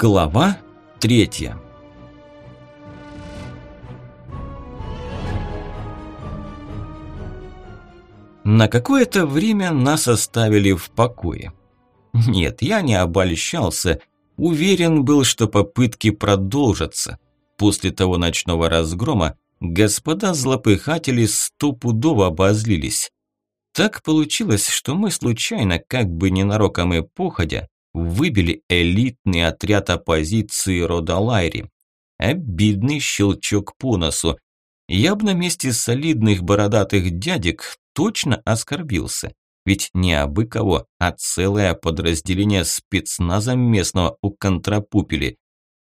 Глава 3. На какое-то время нас оставили в покое. Нет, я не обольщался, уверен был, что попытки продолжатся. После того ночного разгрома господа злопыхатели стопудово обозлились. Так получилось, что мы случайно, как бы ненароком и походя, выбили элитный отряд оппозиции рода Лайри. Обидный щелчок по носу. Я бы на месте солидных бородатых дядек точно оскорбился. Ведь не абы кого, а целое подразделение спецназа местного уконтрапупили.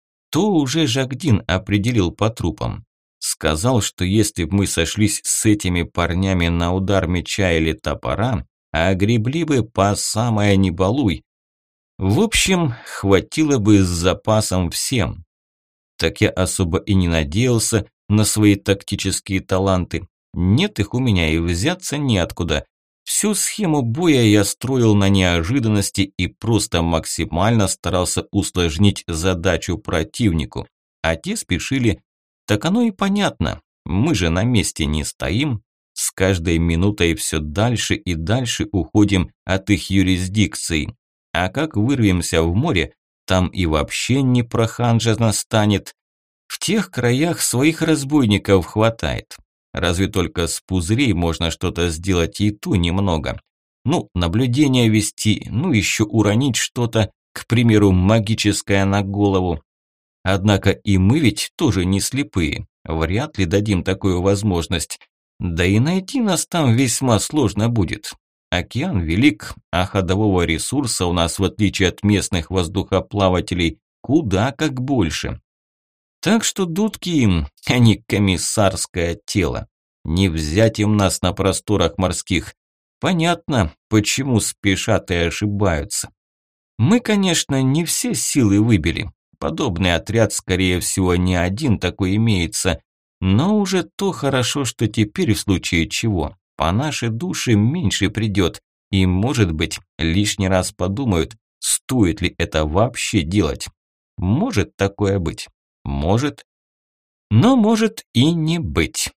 То уже Жагдин определил по трупам. Сказал, что если бы мы сошлись с этими парнями на удар меча или топора, огребли бы по самое не балуй. В общем, хватило бы с запасом всем. Так я особо и не надеялся на свои тактические таланты. Нет их у меня и взяться неоткуда. Всю схему боя я строил на неожиданности и просто максимально старался усложнить задачу противнику. А те спешили. Так оно и понятно. Мы же на месте не стоим. С каждой минутой все дальше и дальше уходим от их юрисдикции. А как вырвемся в море, там и вообще не проханжено станет. В тех краях своих разбойников хватает. Разве только с пузырей можно что-то сделать, и то немного. Ну, наблюдение вести, ну еще уронить что-то, к примеру, магическое на голову. Однако и мы ведь тоже не слепые. Вряд ли дадим такую возможность. Да и найти нас там весьма сложно будет. Океан велик, а ходового ресурса у нас, в отличие от местных воздухоплавателей, куда как больше. Так что дудки им, а не комиссарское тело. Не взять им нас на просторах морских. Понятно, почему спешат и ошибаются. Мы, конечно, не все силы выбили. Подобный отряд, скорее всего, не один такой имеется. Но уже то хорошо, что теперь в случае чего по нашей душе меньше придет. И, может быть, лишний раз подумают, стоит ли это вообще делать. Может такое быть. Может. Но может и не быть.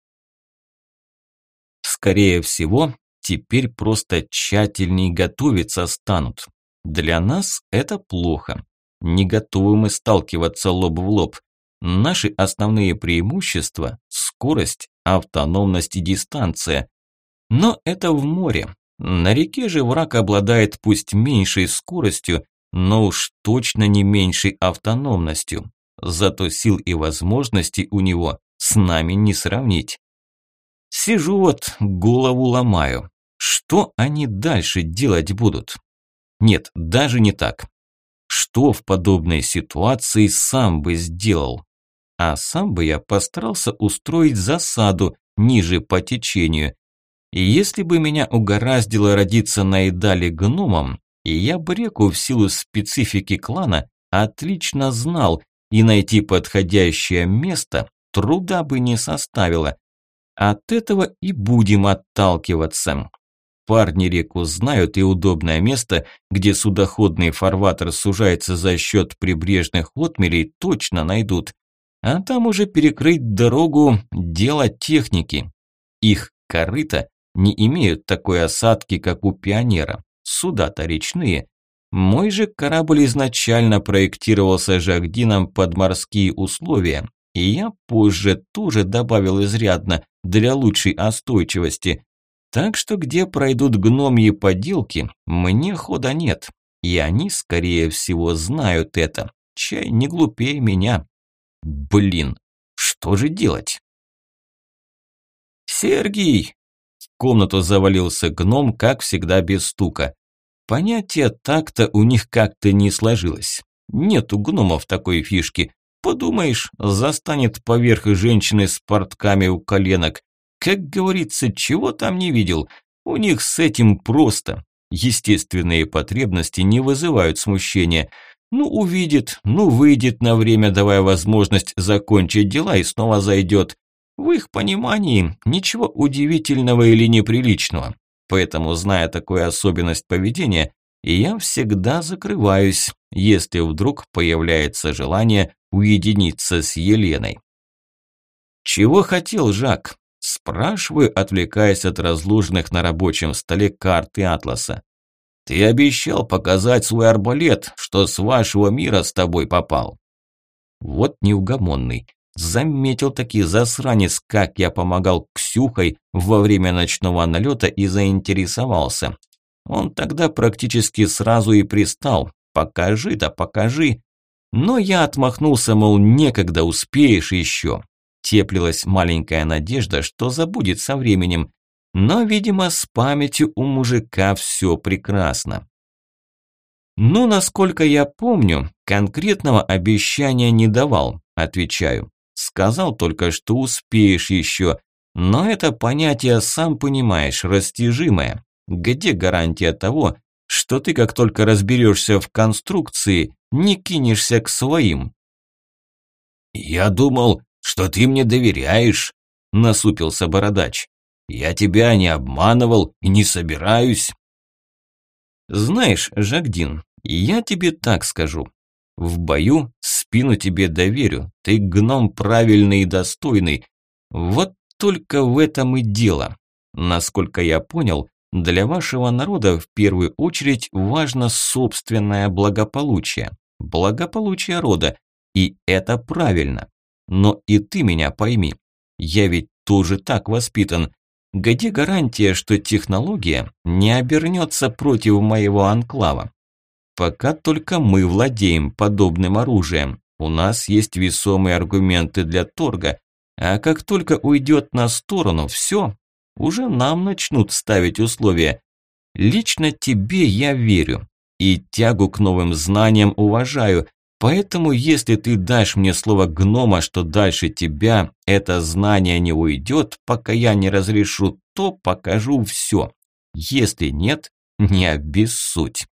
Скорее всего, теперь просто тщательней готовиться станут. Для нас это плохо. Не готовы мы сталкиваться лоб в лоб. Наши основные преимущества – скорость, автономность и дистанция. Но это в море. На реке же враг обладает пусть меньшей скоростью, но уж точно не меньшей автономностью. Зато сил и возможностей у него с нами не сравнить. Сижу вот, голову ломаю. Что они дальше делать будут? Нет, даже не так. Что в подобной ситуации сам бы сделал? А сам бы я постарался устроить засаду ниже по течению. И если бы меня угораздило родиться на Идале гномом, и я бы реку в силу специфики клана отлично знал, и найти подходящее место труда бы не составило. От этого и будем отталкиваться. Парни реку знают, и удобное место, где судоходный фарватер сужается за счет прибрежных отмелей, точно найдут. А там уже перекрыть дорогу – дело техники. Их корыта не имеют такой осадки, как у Пионера. Суда-то речные. Мой же корабль изначально проектировался Жагдином под морские условия, и я позже тоже добавил изрядно для лучшей остойчивости. Так что где пройдут гномьи поделки, мне хода нет. И они, скорее всего, знают это. Чай не глупее меня. Блин, что же делать? Сергей! В комнату завалился гном, как всегда, без стука. Понятие так-то у них как-то не сложилось. Нет у гномов такой фишки. Подумаешь, застанет поверх женщины с портками у коленок. Как говорится, чего там не видел? У них с этим просто. Естественные потребности не вызывают смущения. Ну, увидит, ну, выйдет на время, давая возможность закончить дела, и снова зайдет. В их понимании ничего удивительного или неприличного. Поэтому, зная такую особенность поведения, и я всегда закрываюсь, если вдруг появляется желание уединиться с Еленой. «Чего хотел Жак?» – спрашиваю, отвлекаясь от разложенных на рабочем столе карт и атласа. «Ты обещал показать свой арбалет, что с вашего мира с тобой попал». Вот неугомонный. Заметил таки засранец, как я помогал Ксюхой во время ночного налета и заинтересовался. Он тогда практически сразу и пристал. «Покажи, да покажи». Но я отмахнулся, мол, некогда, успеешь еще. Теплилась маленькая надежда, что забудет со временем. Но, видимо, с памятью у мужика все прекрасно. «Ну, насколько я помню, конкретного обещания не давал», – отвечаю. «Сказал только, что успеешь еще, но это понятие, сам понимаешь, растяжимое. Где гарантия того, что ты, как только разберешься в конструкции, не кинешься к своим?» «Я думал, что ты мне доверяешь», – насупился бородач. «Я тебя не обманывал и не собираюсь». «Знаешь, Жагдин, я тебе так скажу. В бою спину тебе доверю, ты гном правильный и достойный. Вот только в этом и дело. Насколько я понял, для вашего народа в первую очередь важно собственное благополучие. Благополучие рода. И это правильно. Но и ты меня пойми. Я ведь тоже так воспитан. Где гарантия, что технология не обернется против моего анклава? Пока только мы владеем подобным оружием. У нас есть весомые аргументы для торга. А как только уйдет на сторону, все, уже нам начнут ставить условия. Лично тебе я верю. И тягу к новым знаниям уважаю. Поэтому, если ты дашь мне слово гнома, что дальше тебя это знание не уйдет, пока я не разрешу, то покажу все. Если нет, не обессудь.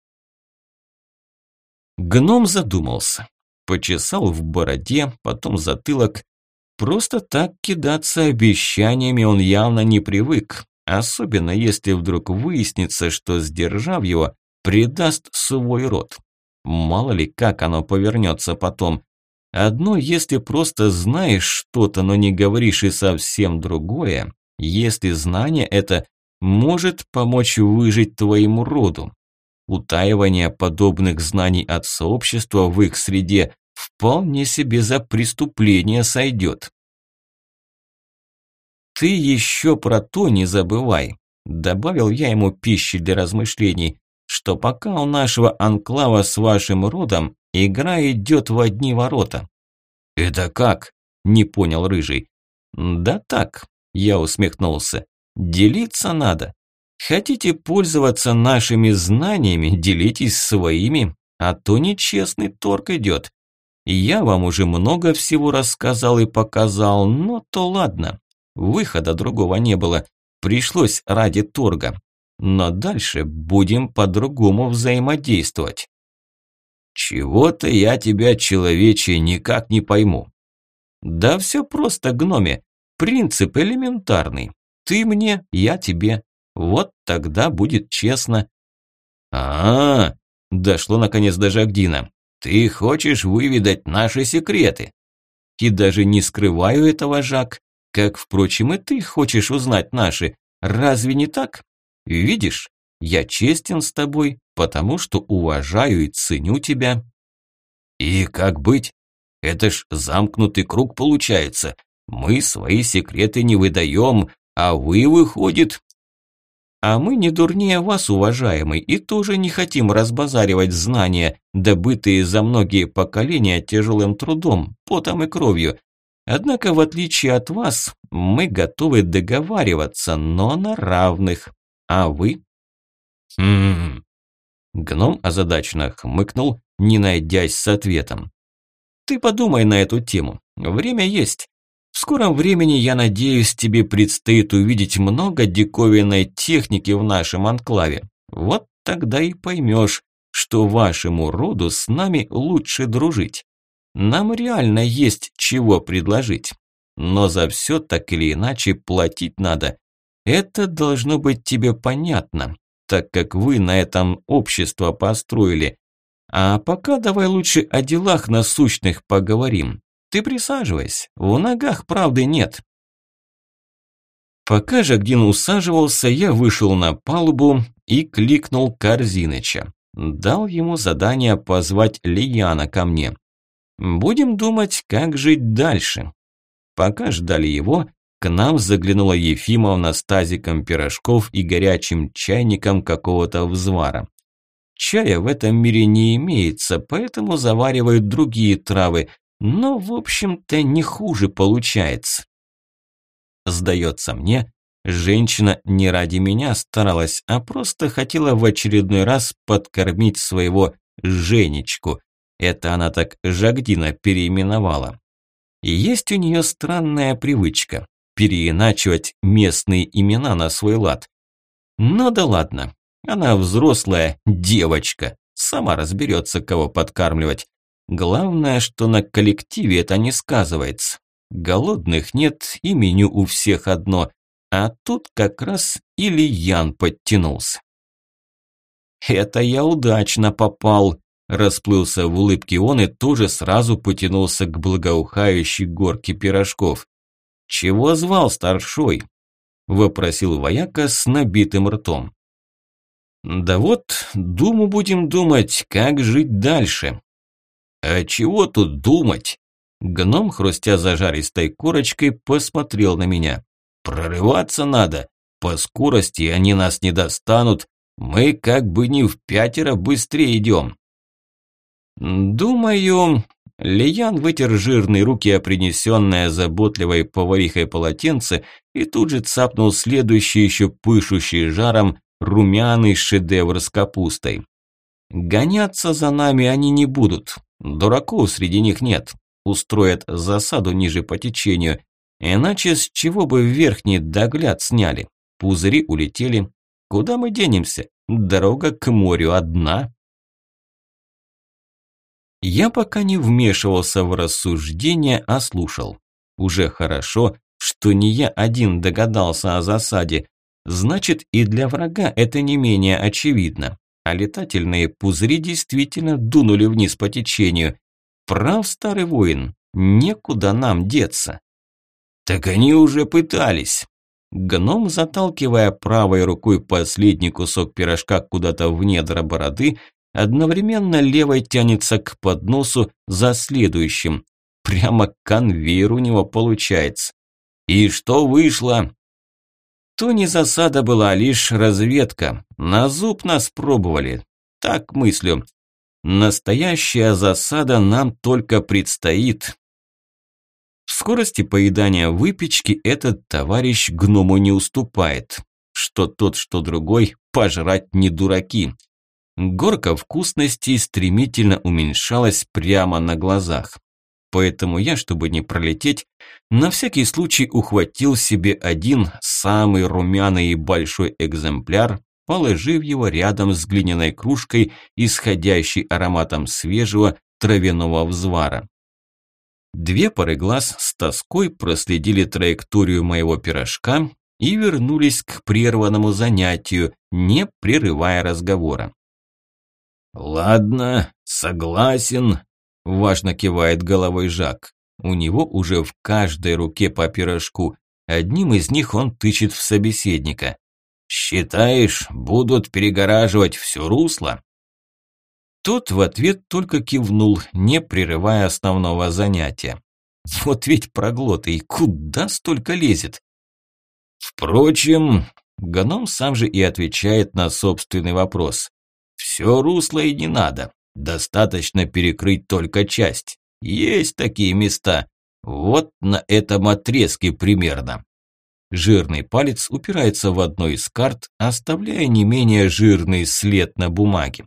Гном задумался. Почесал в бороде, потом затылок. Просто так кидаться обещаниями он явно не привык. Особенно если вдруг выяснится, что, сдержав его, предаст свой род. Мало ли, как оно повернется потом. Одно, если просто знаешь что-то, но не говоришь, и совсем другое, если знание это может помочь выжить твоему роду. Утаивание подобных знаний от сообщества в их среде вполне себе за преступление сойдет. «Ты еще про то не забывай», – добавил я ему пищи для размышлений, что пока у нашего анклава с вашим родом игра идет в одни ворота». «Это как?» – не понял Рыжий. «Да так», – я усмехнулся, – «делиться надо. Хотите пользоваться нашими знаниями, делитесь своими, а то нечестный торг идет. Я вам уже много всего рассказал и показал, но то ладно, выхода другого не было, пришлось ради торга. Но дальше будем по-другому взаимодействовать». «Чего-то я тебя, человече, никак не пойму». «Да все просто, гноме. Принцип элементарный. Ты мне, я тебе. Вот тогда будет честно». Дошло наконец до Жагдина. «Ты хочешь выведать наши секреты?» «И даже не скрываю этого, Жак. Как, впрочем, и ты хочешь узнать наши. Разве не так? Видишь, я честен с тобой, потому что уважаю и ценю тебя». «И как быть? Это ж замкнутый круг получается. Мы свои секреты не выдаем, а вы, выходит...» «А мы не дурнее вас, уважаемый, и тоже не хотим разбазаривать знания, добытые за многие поколения тяжелым трудом, потом и кровью. Однако, в отличие от вас, мы готовы договариваться, но на равных. А вы?» Гном озадаченно хмыкнул, не найдясь с ответом. «Ты подумай на эту тему. Время есть. В скором времени, я надеюсь, тебе предстоит увидеть много диковинной техники в нашем анклаве. Вот тогда и поймешь, что вашему роду с нами лучше дружить. Нам реально есть чего предложить. Но за все так или иначе платить надо. Это должно быть тебе понятно. так как вы на этом общество построили. А пока давай лучше о делах насущных поговорим. Ты присаживайся, в ногах правды нет». Пока Жагдин усаживался, я вышел на палубу и кликнул Корзиныча. Дал ему задание позвать Лияна ко мне. Будем думать, как жить дальше. Пока ждали его, к нам заглянула Ефимовна с тазиком пирожков и горячим чайником какого-то взвара. Чая в этом мире не имеется, поэтому заваривают другие травы, но, в общем-то, не хуже получается. Сдается мне, женщина не ради меня старалась, а просто хотела в очередной раз подкормить своего Женечку. Это она так Жагдина переименовала. И есть у нее странная привычка – переиначивать местные имена на свой лад. Но да ладно, она взрослая девочка, сама разберется, кого подкармливать. Главное, что на коллективе это не сказывается. Голодных нет, и меню у всех одно, а тут как раз Ильян подтянулся. «Это я удачно попал», – расплылся в улыбке он и тоже сразу потянулся к благоухающей горке пирожков. «Чего звал старшой?» – вопросил вояка с набитым ртом. «Да вот, думу будем думать, как жить дальше». «А чего тут думать?» Гном, хрустя зажаристой корочкой, посмотрел на меня. «Прорываться надо. По скорости они нас не достанут. Мы как бы не в 5 быстрее идем». «Думаю...» Лиян вытер жирные руки о принесенное заботливой поварихой полотенце и тут же цапнул следующий, еще пышущий жаром, румяный шедевр с капустой. «Гоняться за нами они не будут. Дураков среди них нет. Устроят засаду ниже по течению. Иначе с чего бы верхний догляд сняли? Пузыри улетели. Куда мы денемся? Дорога к морю одна». Я пока не вмешивался в рассуждения, а слушал. Уже хорошо, что не я один догадался о засаде. Значит, и для врага это не менее очевидно. А летательные пузыри действительно дунули вниз по течению. Прав старый воин, некуда нам деться. «Так они уже пытались». Гном, заталкивая правой рукой последний кусок пирожка куда-то в недра бороды, одновременно левой тянется к подносу за следующим. Прямо конвейер у него получается. «И что вышло?» «То не засада была, а лишь разведка. На зуб нас пробовали. Так мыслю. Настоящая засада нам только предстоит». В скорости поедания выпечки этот товарищ гному не уступает. Что тот, что другой, пожрать не дураки. Горка вкусностей стремительно уменьшалась прямо на глазах. Поэтому я, чтобы не пролететь, на всякий случай ухватил себе один самый румяный и большой экземпляр, положив его рядом с глиняной кружкой, исходящей ароматом свежего травяного взвара. 2 пары глаз с тоской проследили траекторию моего пирожка и вернулись к прерванному занятию, не прерывая разговора. «Ладно, согласен», – важно кивает головой Жак. У него уже в каждой руке по пирожку. Одним из них он тычет в собеседника. «Считаешь, будут перегораживать все русло?» Тот в ответ только кивнул, не прерывая основного занятия. Вот ведь проглотый, куда столько лезет? Впрочем, гном сам же и отвечает на собственный вопрос. Все русло и не надо, достаточно перекрыть только часть. Есть такие места, вот на этом отрезке примерно. Жирный палец упирается в одну из карт, оставляя не менее жирный след на бумаге.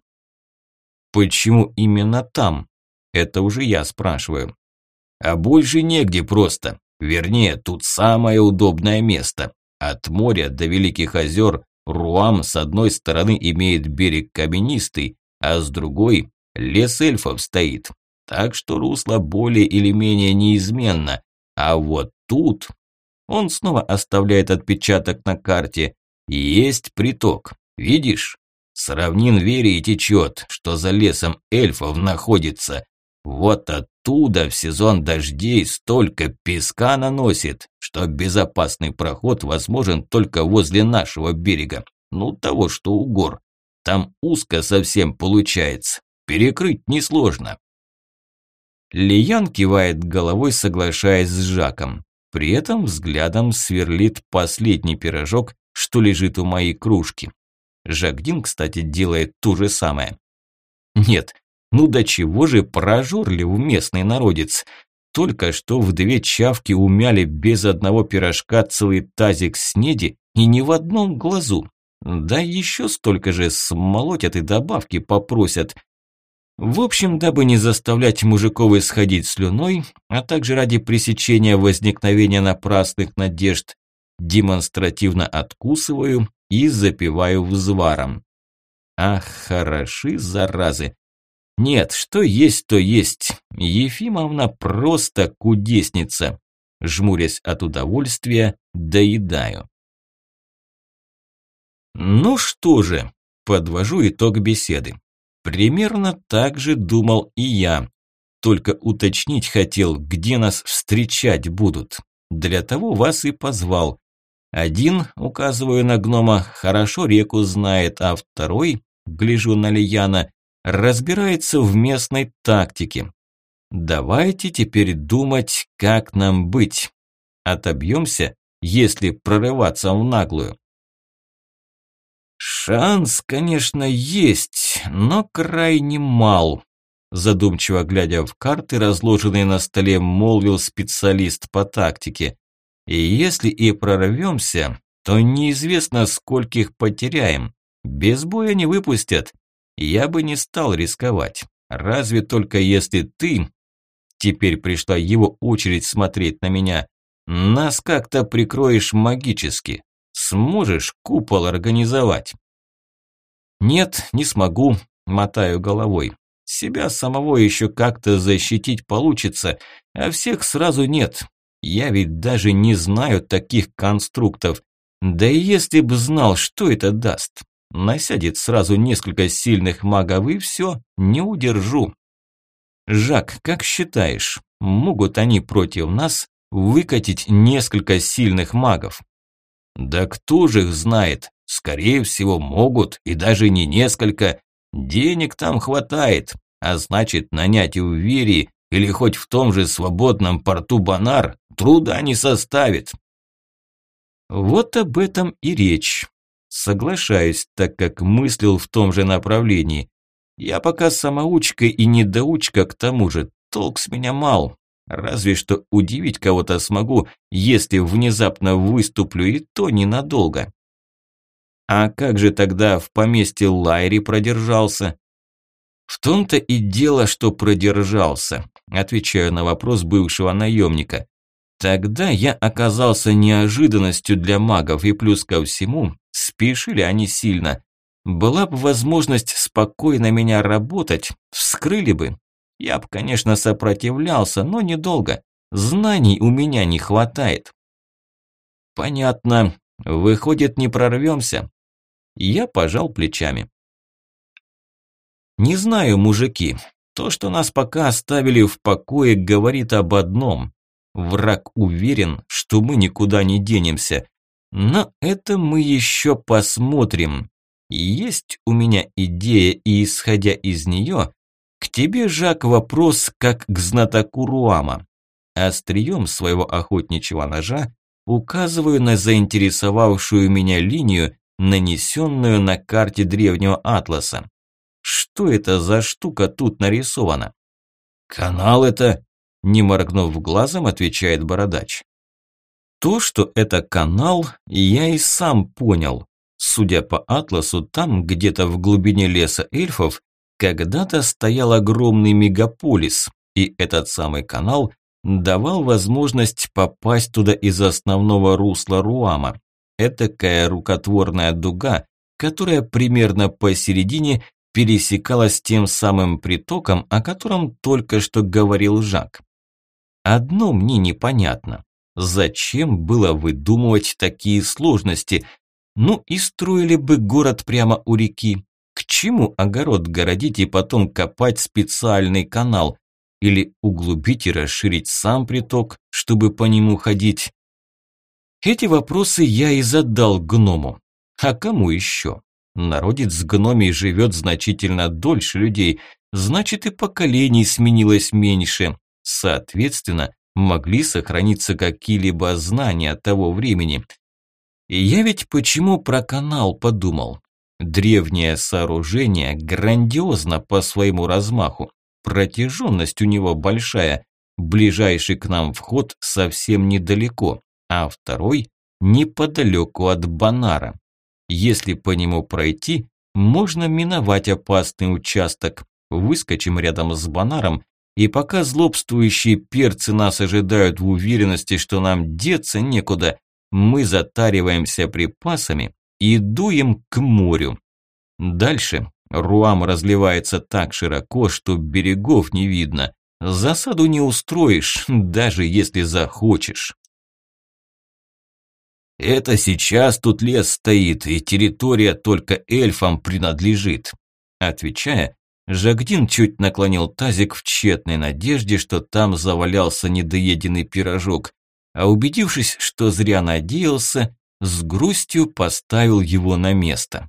Почему именно там? Это уже я спрашиваю. А больше негде просто. Вернее, тут самое удобное место. От моря до Великих озер Руам с одной стороны имеет берег каменистый, а с другой лес эльфов стоит. Так что русло более или менее неизменно. А вот тут... Он снова оставляет отпечаток на карте. Есть приток. Видишь? С равнин Верии течет, что за лесом эльфов находится. Вот оттуда в сезон дождей столько песка наносит, что безопасный проход возможен только возле нашего берега. Ну, того, что у гор. Там узко совсем получается. Перекрыть несложно. Лиян кивает головой, соглашаясь с Жаком. При этом взглядом сверлит последний пирожок, что лежит у моей кружки. Жак-Дин, кстати, делает то же самое. Нет, ну до чего же прожорлив местный народец. Только что в 2 чавки умяли без одного пирожка целый тазик снеди и ни в одном глазу. Да еще столько же смолотят и добавки попросят. В общем, дабы не заставлять мужиков исходить слюной, а также ради пресечения возникновения напрасных надежд, демонстративно откусываю и запиваю взваром. Ах, хороши заразы. Нет, что есть, то есть. Ефимовна просто кудесница. Жмурясь от удовольствия, доедаю. Ну что же, подвожу итог беседы. Примерно так же думал и я. Только уточнить хотел, где нас встречать будут. Для того вас и позвал. Один, указываю на гнома, хорошо реку знает, а второй, гляжу на Лияна, разбирается в местной тактике. Давайте теперь думать, как нам быть. Отобьемся, если прорываться в наглую. Шанс, конечно, есть, но крайне мал. Задумчиво глядя в карты, разложенные на столе, молвил специалист по тактике. И если и прорвемся, то неизвестно, скольких потеряем. Без боя не выпустят. Я бы не стал рисковать. Разве только если ты, теперь пришла его очередь смотреть на меня, нас как-то прикроешь магически. Сможешь купол организовать? Нет, не смогу, мотаю головой. Себя самого еще как-то защитить получится, а всех сразу нет. Я ведь даже не знаю таких конструктов. Да и если б знал, что это даст. Насядет сразу несколько сильных магов и все, не удержу. Жак, как считаешь, могут они против нас выкатить несколько сильных магов? Да кто же их знает? Скорее всего, могут, и даже не несколько. Денег там хватает, а значит, нанять в Верии или хоть в том же свободном порту Бонар труда не составит. Вот об этом и речь. Соглашаюсь, так как мыслил в том же направлении. Я пока самоучка и недоучка, к тому же, толк с меня мал. Разве что удивить кого-то смогу, если внезапно выступлю, и то ненадолго. А как же тогда в поместье Лайри продержался? В том-то и дело, что продержался, отвечаю на вопрос бывшего наемника. Тогда я оказался неожиданностью для магов, и плюс ко всему, спешили они сильно. Была бы возможность спокойно меня работать, вскрыли бы. Я бы, конечно, сопротивлялся, но недолго. Знаний у меня не хватает. Понятно. Выходит, не прорвемся. Я пожал плечами. Не знаю, мужики. То, что нас пока оставили в покое, говорит об одном. Враг уверен, что мы никуда не денемся. Но это мы еще посмотрим. Есть у меня идея, и исходя из нее, к тебе, Жак, вопрос как к знатоку Руама. Острием своего охотничьего ножа указываю на заинтересовавшую меня линию, нанесенную на карте древнего атласа. Что это за штука тут нарисована? Канал это, не моргнув глазом, отвечает бородач. То, что это канал, я и сам понял. Судя по атласу, там, где-то в глубине леса эльфов, когда-то стоял огромный мегаполис, и этот самый канал давал возможность попасть туда из основного русла Руама. Этакая рукотворная дуга, которая примерно посередине пересекалась тем самым притоком, о котором только что говорил Жак. Одно мне непонятно. Зачем было выдумывать такие сложности? Ну и строили бы город прямо у реки. К чему огород городить и потом копать специальный канал? Или углубить и расширить сам приток, чтобы по нему ходить? Эти вопросы я и задал гному. А кому еще? Народец гномий живет значительно дольше людей, значит и поколений сменилось меньше. Соответственно, могли сохраниться какие-либо знания того времени. И я ведь почему про канал подумал? Древнее сооружение грандиозно по своему размаху. Протяженность у него большая. Ближайший к нам вход совсем недалеко, а второй неподалеку от Бонара. Если по нему пройти, можно миновать опасный участок. Выскочим рядом с Бонаром, и пока злобствующие перцы нас ожидают в уверенности, что нам деться некуда, мы затариваемся припасами и дуем к морю. Дальше Руам разливается так широко, что берегов не видно. Засаду не устроишь, даже если захочешь. Это сейчас тут лес стоит, и территория только эльфам принадлежит. Отвечая, Жагдин чуть наклонил тазик в тщетной надежде, что там завалялся недоеденный пирожок, а убедившись, что зря надеялся, с грустью поставил его на место.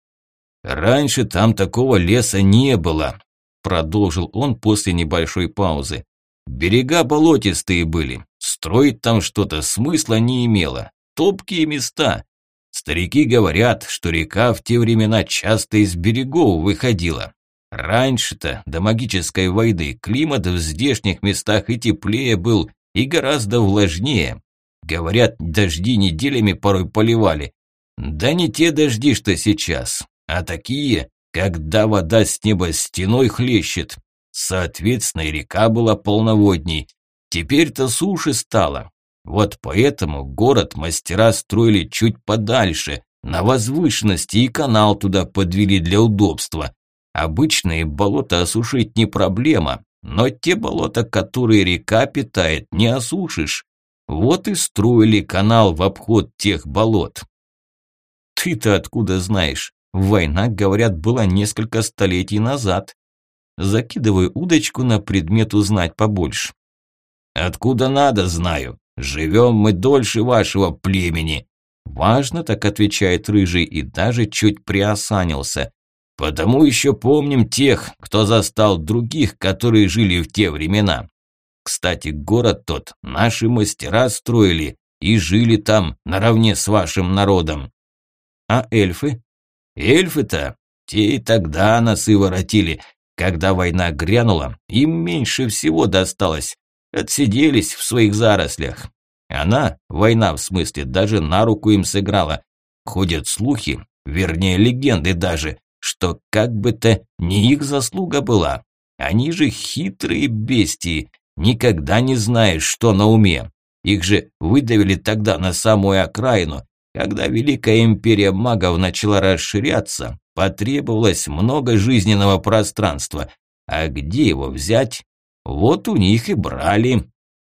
«Раньше там такого леса не было», – продолжил он после небольшой паузы. «Берега болотистые были, строить там что-то смысла не имело, топкие места. Старики говорят, что река в те времена часто из берегов выходила. Раньше-то, до магической войны, климат в здешних местах и теплее был, и гораздо влажнее. Говорят, дожди неделями порой поливали. Да не те дожди, что сейчас, а такие, когда вода с неба стеной хлещет. Соответственно, и река была полноводней. Теперь-то суше стало. Вот поэтому город мастера строили чуть подальше, на возвышенности, и канал туда подвели для удобства. Обычные болота осушить не проблема, но те болота, которые река питает, не осушишь. Вот и строили канал в обход тех болот. Ты-то откуда знаешь? Война, говорят, была несколько столетий назад. Закидываю удочку на предмет узнать побольше. Откуда надо, знаю. Живем мы дольше вашего племени. Важно, так отвечает рыжий и даже чуть приосанился. Потому еще помним тех, кто застал других, которые жили в те времена. Кстати, город тот наши мастера строили и жили там наравне с вашим народом. А эльфы? Эльфы-то, те и тогда носы воротили. Когда война грянула, им меньше всего досталось. Отсиделись в своих зарослях. Она, война в смысле, даже на руку им сыграла. Ходят слухи, вернее легенды даже, что как бы то не их заслуга была. Они же хитрые бестии, никогда не знаешь, что на уме. Их же выдавили тогда на самую окраину. Когда Великая Империя магов начала расширяться, потребовалось много жизненного пространства. А где его взять? Вот у них и брали.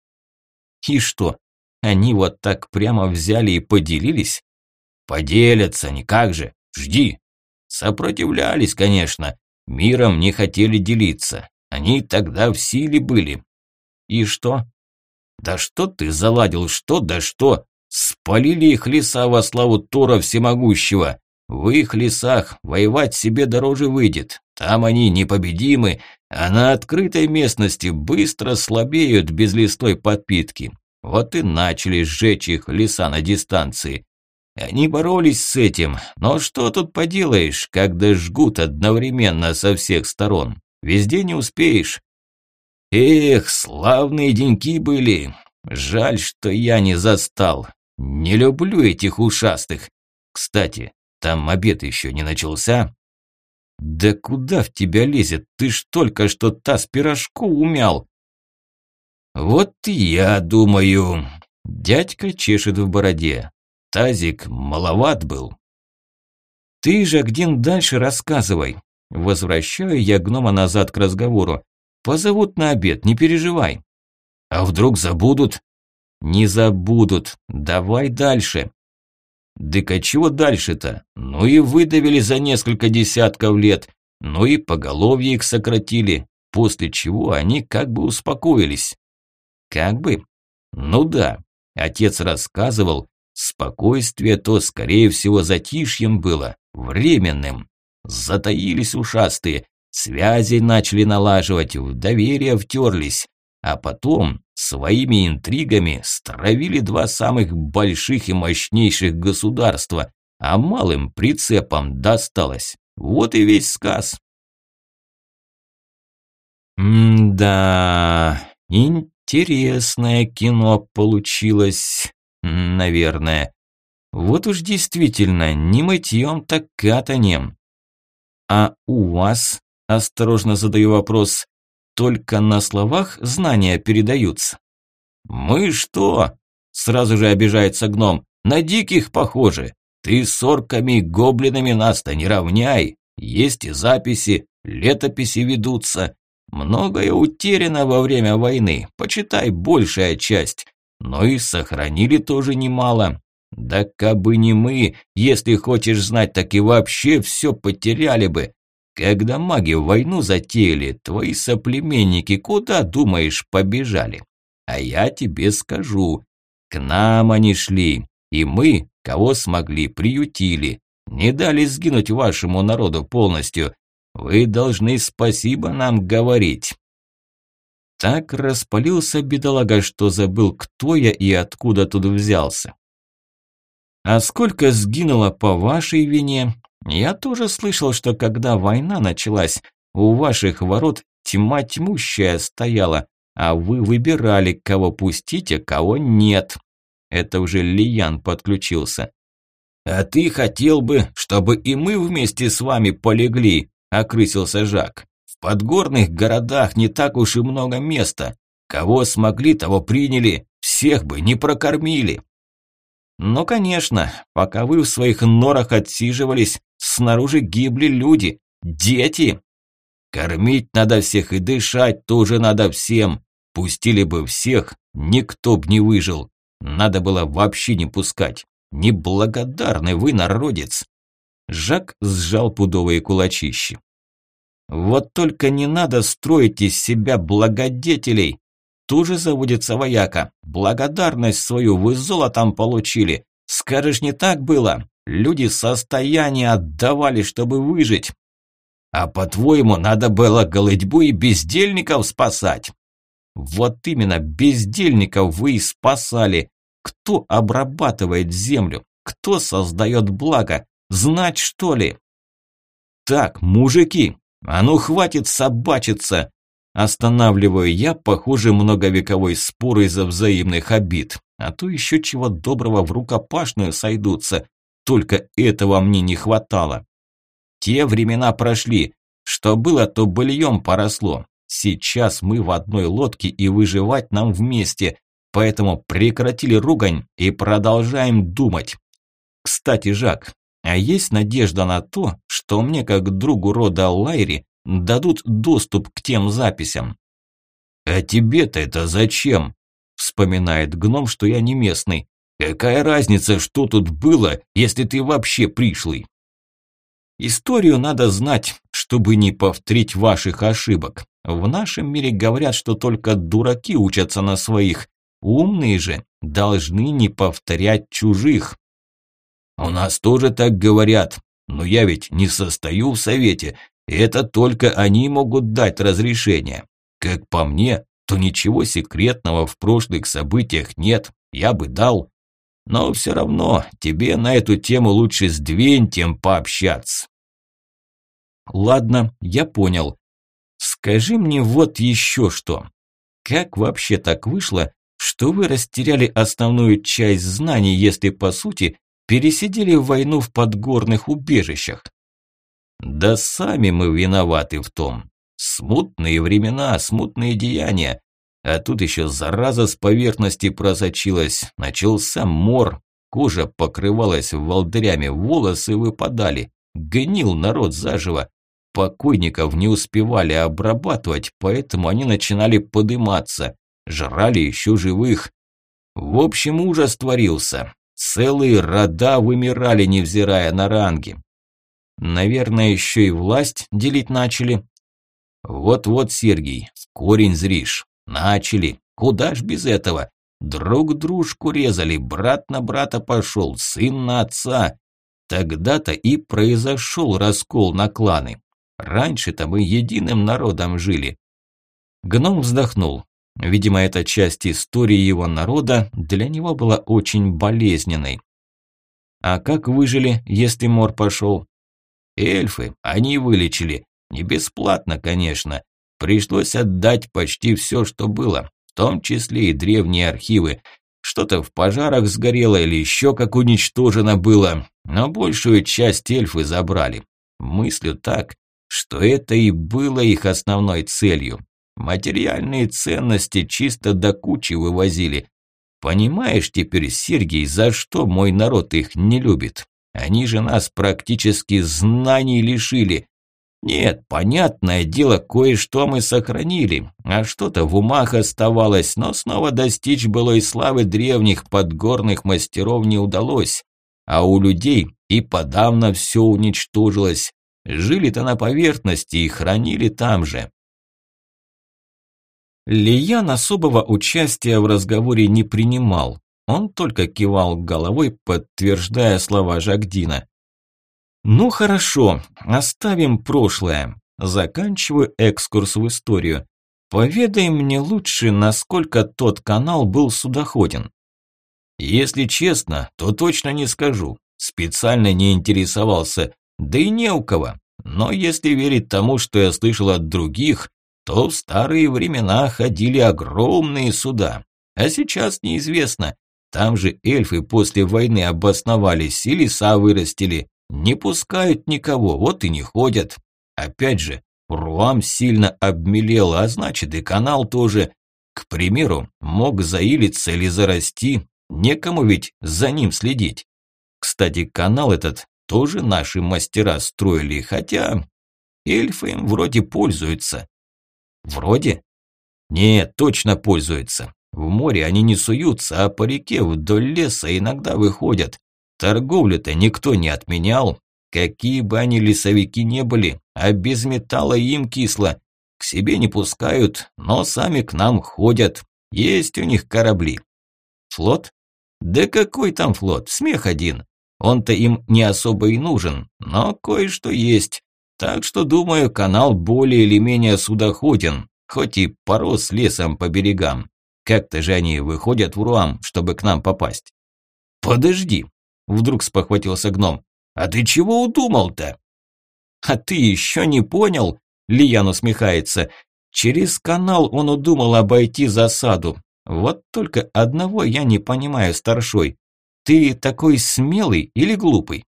И что, они вот так прямо взяли и поделились? Поделятся, никак же, жди. Сопротивлялись, конечно, миром не хотели делиться. Они тогда в силе были. И что? Да что ты заладил, что да что? Спалили их леса во славу Тора Всемогущего. В их лесах воевать себе дороже выйдет. Там они непобедимы, а на открытой местности быстро слабеют без лесной подпитки. Вот и начали сжечь их леса на дистанции. Они боролись с этим, но что тут поделаешь, когда жгут одновременно со всех сторон. Везде не успеешь. Эх, славные деньки были. Жаль, что я не застал. Не люблю этих ушастых. Кстати, там обед еще не начался. Да куда в тебя лезет? Ты ж только что таз пирожку умял. Вот и я думаю. Дядька чешет в бороде. Тазик маловат был. Ты же где дальше рассказывай. Возвращаю я гнома назад к разговору. Позовут на обед, не переживай. А вдруг забудут? Не забудут. Давай дальше. Дык а чего дальше-то? Ну и выдавили за несколько десятков лет, ну и поголовье их сократили, после чего они как бы успокоились. Как бы? Ну да, отец рассказывал, спокойствие то, скорее всего, затишьем было, временным. Затаились ушастые, связи начали налаживать, в доверие втерлись, а потом своими интригами стравили два самых больших и мощнейших государства, а малым прицепом досталось. Вот и весь сказ. Да, интересное кино получилось, наверное. Вот уж действительно, не мытьем, так катанем. А у вас, осторожно задаю вопрос, только на словах знания передаются? Мы что? Сразу же обижается гном. На диких похожи. Ты с орками и гоблинами нас-то не равняй. Есть и записи, летописи ведутся. Многое утеряно во время войны, почитай, большая часть. Но и сохранили тоже немало. Да кабы не мы, если хочешь знать, так и вообще все потеряли бы. Когда маги войну затеяли, твои соплеменники, куда, думаешь, побежали? А я тебе скажу, к нам они шли, и мы, кого смогли, приютили, не дали сгинуть вашему народу полностью. Вы должны спасибо нам говорить. Так распалился бедолага, что забыл, кто я и откуда тут взялся. А сколько сгинуло по вашей вине? Я тоже слышал, что когда война началась, у ваших ворот тьма тьмущая стояла, а вы выбирали, кого пустить, а кого нет. Это уже Лиян подключился. А ты хотел бы, чтобы и мы вместе с вами полегли, окрысился Жак. В подгорных городах не так уж и много места. Кого смогли, того приняли, всех бы не прокормили. Ну, конечно, пока вы в своих норах отсиживались, снаружи гибли люди, дети. Кормить надо всех и дышать тоже надо всем. Пустили бы всех, никто б не выжил. Надо было вообще не пускать. Неблагодарный вы, народец. Жак сжал пудовые кулачищи. Вот только не надо строить из себя благодетелей. Тоже заводится вояка. Благодарность свою вы золотом получили. Скажешь, не так было? Люди состояние отдавали, чтобы выжить. А по-твоему, надо было голодьбу и бездельников спасать? Вот именно, бездельников вы и спасали. Кто обрабатывает землю? Кто создает благо? Знать, что ли? Так, мужики, а ну хватит собачиться. Останавливаю я, похоже, многовековой спор из-за взаимных обид. А то еще чего доброго в рукопашную сойдутся. Только этого мне не хватало. Те времена прошли. Что было, то быльем поросло. Сейчас мы в одной лодке и выживать нам вместе. Поэтому прекратили ругань и продолжаем думать. Кстати, Жак, а есть надежда на то, что мне, как другу рода Лайри, дадут доступ к тем записям? А тебе-то это зачем? Вспоминает гном, что я не местный. Какая разница, что тут было, если ты вообще пришлый? Историю надо знать, чтобы не повторить ваших ошибок. В нашем мире говорят, что только дураки учатся на своих. Умные же должны не повторять чужих. У нас тоже так говорят, но я ведь не состою в совете. Это только они могут дать разрешение. Как по мне, то ничего секретного в прошлых событиях нет, я бы дал. Но все равно тебе на эту тему лучше с Двентием пообщаться. Ладно, я понял. Скажи мне вот еще что. Как вообще так вышло, что вы растеряли основную часть знаний, если по сути пересидели войну в подгорных убежищах? Да сами мы виноваты в том. Смутные времена, смутные деяния. А тут еще зараза с поверхности просочилась. Начался мор. Кожа покрывалась волдырями, волосы выпадали. Гнил народ заживо. Покойников не успевали обрабатывать, поэтому они начинали подыматься. Жрали еще живых. В общем, ужас творился. Целые рода вымирали, невзирая на ранги. Наверное, еще и власть делить начали. Вот-вот, Сергей, в корень зришь. Начали. Куда ж без этого? Друг дружку резали, брат на брата пошел, сын на отца. Тогда-то и произошел раскол на кланы. Раньше-то мы единым народом жили. Гном вздохнул. Видимо, эта часть истории его народа для него была очень болезненной. А как выжили, если мор пошел? Эльфы, они вылечили. Не бесплатно, конечно. Пришлось отдать почти все, что было, в том числе и древние архивы. Что-то в пожарах сгорело или еще как уничтожено было, но большую часть эльфы забрали. Мыслю так, что это и было их основной целью. Материальные ценности чисто до кучи вывозили. Понимаешь теперь, Сергей, за что мой народ их не любит? Они же нас практически знаний лишили. Нет, понятное дело, кое-что мы сохранили, а что-то в умах оставалось, но снова достичь былой славы древних подгорных мастеров не удалось. А у людей и подавно все уничтожилось. Жили-то на поверхности и хранили там же. Лиян особого участия в разговоре не принимал. Он только кивал головой, подтверждая слова Жагдина. Ну хорошо, оставим прошлое. Заканчиваю экскурс в историю. Поведай мне лучше, насколько тот канал был судоходен. Если честно, то точно не скажу. Специально не интересовался, да и не у кого. Но если верить тому, что я слышал от других, то в старые времена ходили огромные суда. А сейчас неизвестно. Там же эльфы после войны обосновались и леса вырастили. Не пускают никого, вот и не ходят. Опять же, Руам сильно обмелел, а значит и канал тоже. К примеру, мог заилиться или зарасти, некому ведь за ним следить. Кстати, канал этот тоже наши мастера строили, хотя эльфы им вроде пользуются. Вроде? Нет, точно пользуются. В море они не суются, а по реке вдоль леса иногда выходят. Торговлю-то никто не отменял. Какие бы они лесовики не были, а без металла им кисло. К себе не пускают, но сами к нам ходят. Есть у них корабли. Флот? Да какой там флот? Смех один. Он-то им не особо и нужен, но кое-что есть. Так что, думаю, канал более или менее судоходен, хоть и порос лесом по берегам. Как-то же они выходят в Руам, чтобы к нам попасть. Подожди, вдруг спохватился гном. А ты чего удумал-то? А ты еще не понял? Лиян усмехается. Через канал он удумал обойти засаду. Вот только одного я не понимаю, старшой. Ты такой смелый или глупый?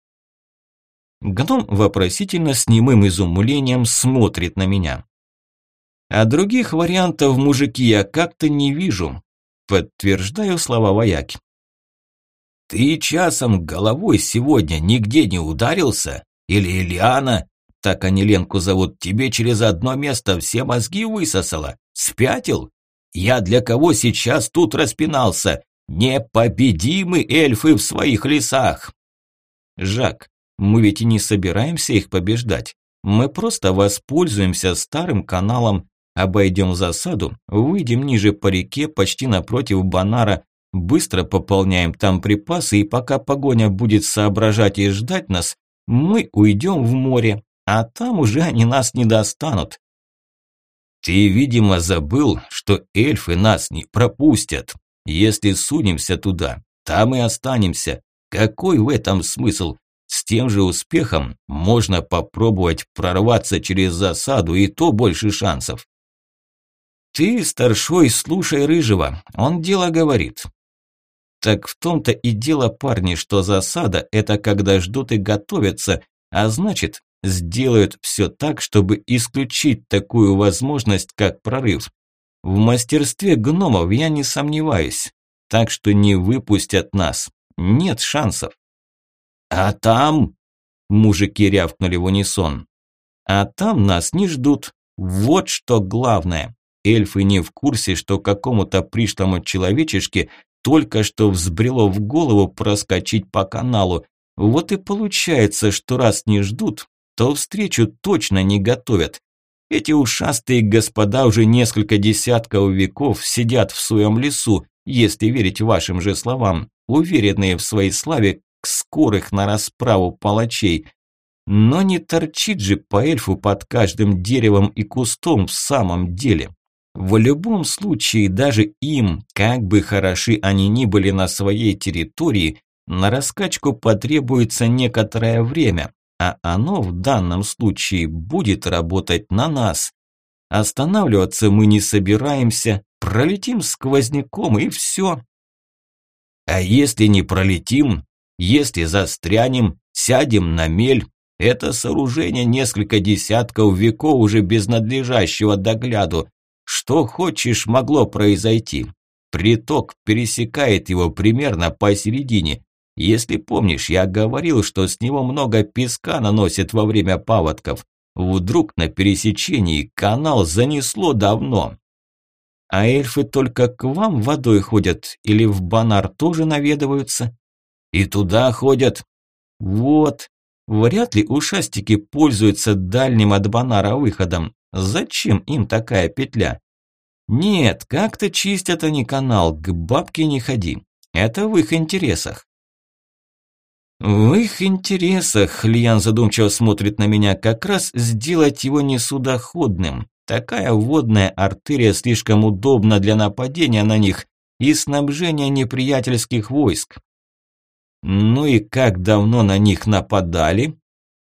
Гном вопросительно с немым изумлением смотрит на меня. А других вариантов, мужики, я как-то не вижу. Подтверждаю слова вояки. Ты часом головой сегодня нигде не ударился? Или Ильяна, так они Ленку зовут, тебе через одно место все мозги высосала? Спятил? Я для кого сейчас тут распинался? Непобедимы эльфы в своих лесах. Жак, мы ведь и не собираемся их побеждать. Мы просто воспользуемся старым каналом, обойдем засаду, выйдем ниже по реке, почти напротив Банара, быстро пополняем там припасы, и пока погоня будет соображать и ждать нас, мы уйдем в море, а там уже они нас не достанут. Ты, видимо, забыл, что эльфы нас не пропустят. Если сунемся туда, там и останемся. Какой в этом смысл? С тем же успехом можно попробовать прорваться через засаду, и то больше шансов. Ты, старшой, слушай Рыжего, он дело говорит. Так в том-то и дело, парни, что засада – это когда ждут и готовятся, а значит, сделают все так, чтобы исключить такую возможность, как прорыв. В мастерстве гномов я не сомневаюсь, так что не выпустят нас, нет шансов. А там, мужики рявкнули в унисон, а там нас не ждут, вот что главное. Эльфы не в курсе, что какому-то пришлому человечешке только что взбрело в голову проскочить по каналу. Вот и получается, что раз не ждут, то встречу точно не готовят. Эти ушастые господа уже несколько десятков веков сидят в своем лесу, если верить вашим же словам, уверенные в своей славе скорых на расправу палачей. Но не торчит же по эльфу под каждым деревом и кустом в самом деле. В любом случае, даже им, как бы хороши они ни были на своей территории, на раскачку потребуется некоторое время, а оно в данном случае будет работать на нас. Останавливаться мы не собираемся, пролетим сквозняком и все. А если не пролетим, если застрянем, сядем на мель, это сооружение несколько десятков веков уже без надлежащего догляду. Что хочешь могло произойти. Приток пересекает его примерно посередине. Если помнишь, я говорил, что с него много песка наносит во время паводков. Вдруг на пересечении канал занесло давно. А эльфы только к вам водой ходят или в Банар тоже наведываются? И туда ходят. Вот. Вряд ли ушастики пользуются дальним от Банара выходом. Зачем им такая петля? Нет, как-то чистят они канал, к бабке не ходи. Это в их интересах. В их интересах, Лиян задумчиво смотрит на меня, как раз сделать его несудоходным. Такая водная артерия слишком удобна для нападения на них и снабжения неприятельских войск. Ну и как давно на них нападали?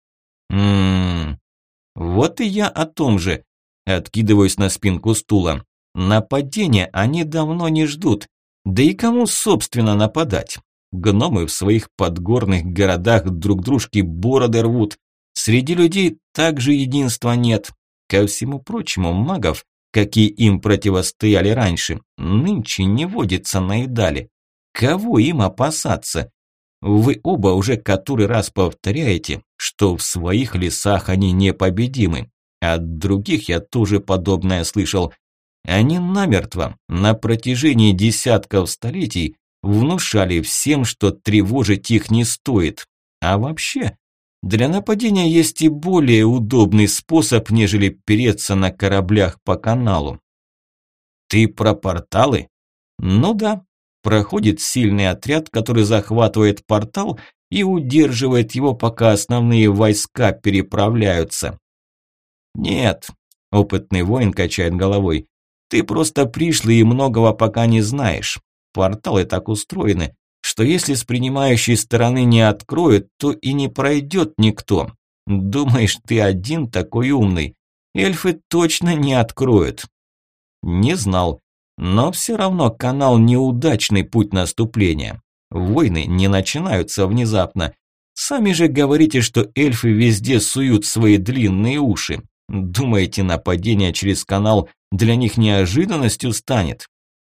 Вот и я о том же. Откидываюсь на спинку стула. Нападения они давно не ждут. Да и кому, собственно, нападать? Гномы в своих подгорных городах друг дружке бороды рвут. Среди людей также единства нет. Ко всему прочему, магов, какие им противостояли раньше, нынче не водится на Идале. Кого им опасаться? Вы оба уже который раз повторяете, что в своих лесах они непобедимы. От других я тоже подобное слышал. Они намертво, на протяжении десятков столетий, внушали всем, что тревожить их не стоит. А вообще, для нападения есть и более удобный способ, нежели переться на кораблях по каналу. Ты про порталы? Ну да. Проходит сильный отряд, который захватывает портал и удерживает его, пока основные войска переправляются. Нет, опытный воин качает головой. Ты просто пришлый и многого пока не знаешь. Порталы так устроены, что если с принимающей стороны не откроют, то и не пройдет никто. Думаешь, ты один такой умный? Эльфы точно не откроют. Не знал. Но все равно канал неудачный путь наступления. Войны не начинаются внезапно. Сами же говорите, что эльфы везде суют свои длинные уши. Думаете, нападение через канал для них неожиданностью станет?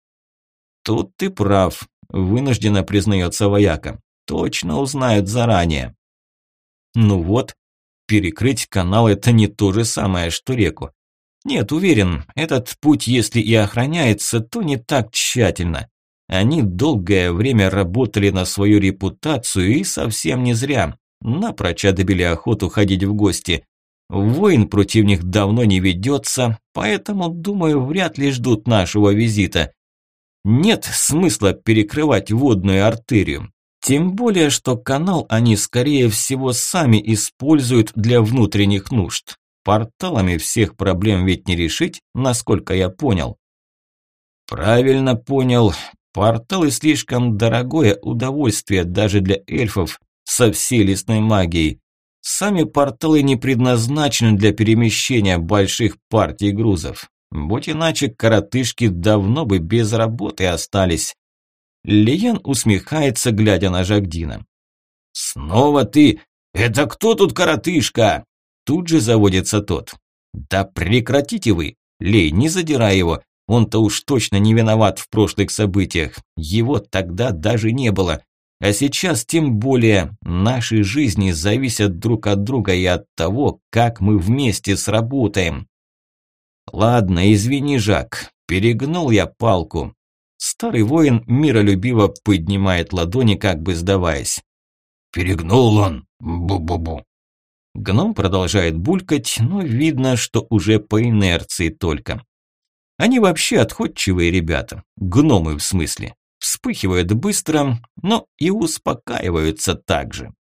Тут ты прав, вынужденно признается вояка. Точно узнают заранее. Ну вот, перекрыть канал – это не то же самое, что реку. Нет, уверен, этот путь, если и охраняется, то не так тщательно. Они долгое время работали на свою репутацию и совсем не зря. Напрочь отбили охоту ходить в гости. Войн против них давно не ведется, поэтому, думаю, вряд ли ждут нашего визита. Нет смысла перекрывать водную артерию. Тем более, что канал они, скорее всего, сами используют для внутренних нужд. Порталами всех проблем ведь не решить, насколько я понял. Правильно понял. Порталы слишком дорогое удовольствие даже для эльфов со всей лесной магией. Сами порталы не предназначены для перемещения больших партий грузов. Будь иначе, коротышки давно бы без работы остались. Лиян усмехается, глядя на Жагдина. «Снова ты? Это кто тут коротышка?» Тут же заводится тот. «Да прекратите вы! Лей, не задирай его. Он-то уж точно не виноват в прошлых событиях. Его тогда даже не было. А сейчас тем более наши жизни зависят друг от друга и от того, как мы вместе сработаем». «Ладно, извини, Жак, перегнул я палку. Старый воин миролюбиво поднимает ладони, как бы сдаваясь. «Перегнул он! Бу-бу-бу!» Гном продолжает булькать, но видно, что уже по инерции только. Они вообще отходчивые ребята, гномы в смысле. Вспыхивают быстро, но и успокаиваются так же.